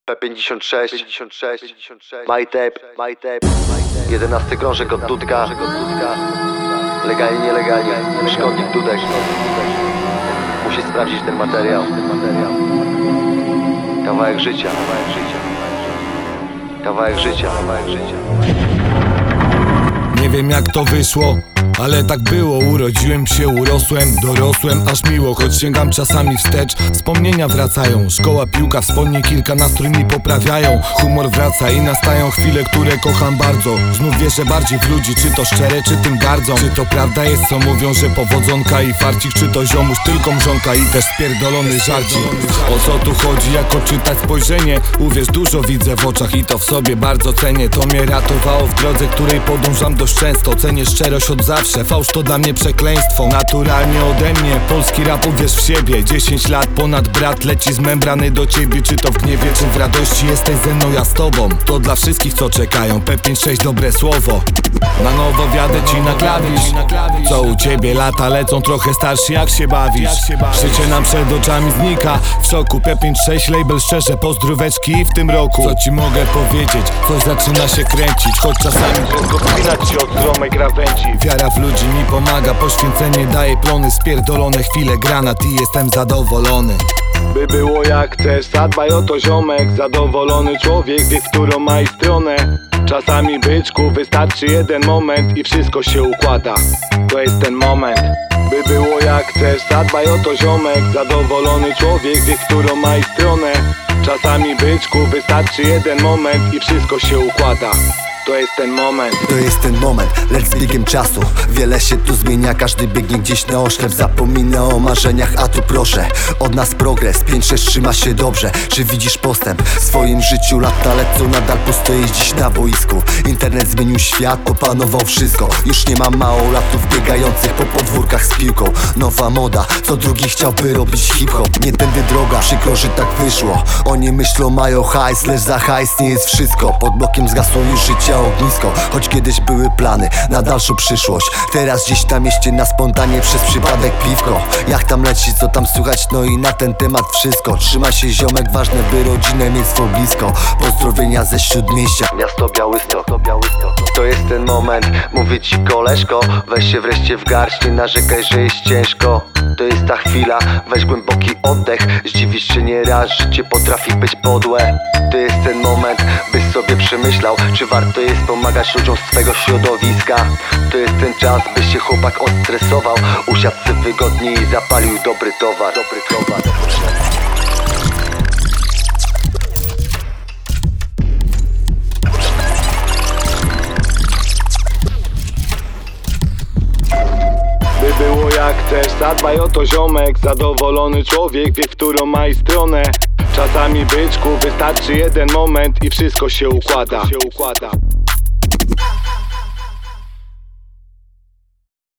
P56, My Tape, 11 krążek od Dudka. Legalnie, nielegalnie, szkodnik Dudek. Musisz sprawdzić ten materiał. Kawałek życia. Nie wiem jak to wyszło, ale tak było. Urodziłem się, urosłem, dorosłem, aż miło. Choć sięgam czasami wstecz, wspomnienia wracają. Szkoła, piłka, wspomnień kilka, nastrój mi poprawiają. Humor wraca i nastają chwile, które kocham bardzo. Znów wierzę bardziej w ludzi, czy to szczere, czy tym gardzą. Czy to prawda jest co mówią, że powodzonka i farcik, czy to ziomuś tylko mrzonka i też spierdolony żarcik. O co tu chodzi, jak odczytać spojrzenie? Uwierz, dużo widzę w oczach i to w sobie bardzo cenię. To mnie ratowało w drodze, której podążam dość często. Cenię szczerość od zawsze, fałsz to dla mnie przekleństwo. Naturalnie ode mnie, polski rap, uwierz w siebie. 10 lat ponad brat leci z membrany do ciebie. Czy to w gniewie, czy w radości, jesteś ze mną, ja z tobą. To dla wszystkich co czekają, P56 dobre słowo. Na nowo wjadę ci na klawisz. Co u ciebie, lata lecą, trochę starszy, jak się bawisz? Życie nam przed oczami znika. W szoku, P56 label szczerze, pozdróweczki w tym roku. Co ci mogę powiedzieć, coś zaczyna się kręcić. Choć czasami tylko spinać się od stromej krawędzi. Wiara w ludzi mi pomaga, poświęcenie daje plony. Spierdolone chwile, granat i jestem zadowolony. By było jak chcesz, zadbaj o to ziomek. Zadowolony człowiek wie, w którą ma i stronę. Czasami byczku wystarczy jeden moment i wszystko się układa. To jest ten moment. By było jak chcesz, zadbaj o to ziomek. Zadowolony człowiek wie, w którą ma i stronę. Czasami byczku wystarczy jeden moment i wszystko się układa. To jest ten moment. To jest ten moment, lecz z biegiem czasu wiele się tu zmienia, każdy biegnie gdzieś na oślep. Zapomina o marzeniach, a tu proszę, od nas progres. 5-6 trzyma się dobrze, czy widzisz postęp w swoim życiu? Lata lecą, nadal pusto jest dziś na boisku. Internet zmienił świat, opanował wszystko. Już nie ma małolatów biegających po podwórkach z piłką. Nowa moda, co drugi chciałby robić hip-hop. Nie tędy droga, przykro, że tak wyszło. Oni myślą, mają hajs, lecz za hajs nie jest wszystko. Pod blokiem zgasło już życia ognisko, choć kiedyś były plany na dalszą przyszłość. Teraz gdzieś na mieście na spontanie przez przypadek piwko. Jak tam leci, co tam słychać, no i na ten temat wszystko. Trzyma się ziomek, ważne by rodzinę mieć swą blisko. Pozdrowienia ze Śródmieścia, Miasto Białystok. To jest ten moment, mówię ci koleżko. Weź się wreszcie w garść, nie narzekaj, że jest ciężko. To jest ta chwila, weź głęboki oddech. Zdziwisz się nieraz, życie potrafi być podłe. To jest ten moment, byś sobie przemyślał, czy warto jest pomagać ludziom z swego środowiska. To jest ten czas, by się chłopak odstresował, usiadł sobie wygodnie i zapalił dobry towar. By było jak chcesz, zadbaj o to ziomek. Zadowolony człowiek wie, w którą ma i stronę. Czasami byczku wystarczy jeden moment i wszystko się układa.